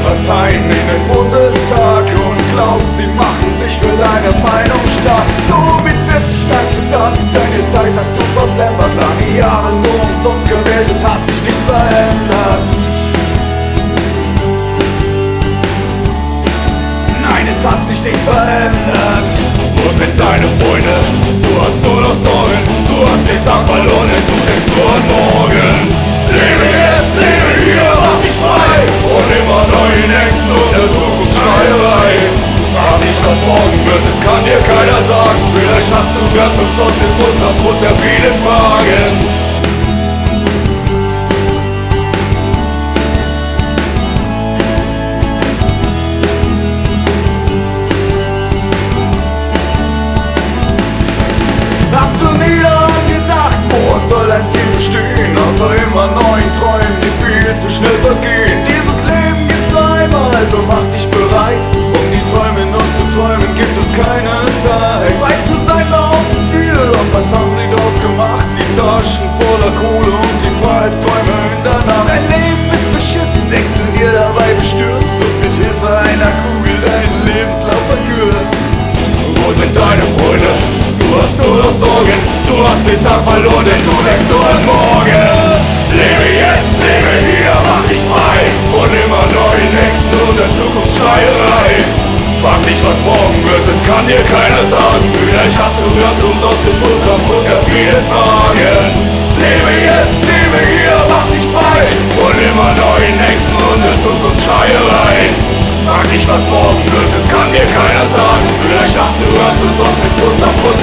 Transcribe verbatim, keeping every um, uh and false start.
Parteien in den Bundestag und glaubst, sie machen sich für deine Meinung stark. So mit vierzig merkst du dann, deine Zeit hast du verplempert. Lange Jahre nur umsonst gewählt, es hat sich nichts verändert. Nein, es hat sich nichts verändert. Wo sind deine Freunde? Du hast nur noch Sorgen. Du hast den Tag verloren, du denkst nur an morgen. Lebe jetzt, lebe hier, mach dich frei von immer neuen Ängsten und der Zukunftsschreierei. Frag nicht, was morgen wird, es kann dir keiner sagen. Vielleicht hast du ganz umsonst den Frust aufgrund der vielen Fragen. Hast du nie daran gedacht, wo soll dein Ziel bestehen? Außer immer neuen Träumen, die viel zu schnell vergehen. Dieses Leben gibt's nur einmal, also mach dich bereit. Um die Träume nur zu träumen, gibt es keine Zeit. Frei zu sein behaupten viele, doch was haben sie draus gemacht? Die Taschen voller Kohle und die Freiheitsträume in der Nacht. Dein Leben ist beschissen, denkst du dir dabei bestürzt und mit Hilfe einer Kugel deinen Lebenslauf verkürzt. Wo sind deine Freunde? Du hast nur noch Sorgen, du hast den Tag verloren, denn du denkst nur an morgen. Lebe jetzt, lebe hier, mach dich frei von immer neuen Ängsten und der Zukunftsschreierei. Frag nicht, was morgen wird, es kann dir keiner sagen. Vielleicht hast du ganz umsonst den Frust aufgrund der vielen Fragen. Lebe jetzt, lebe hier, mach dich frei von immer neuen Ängsten und der Zukunftsschreierei. Frag nicht, was morgen wird, es kann dir keiner sagen. Vielleicht hast du ganz umsonst den Frust aufgrund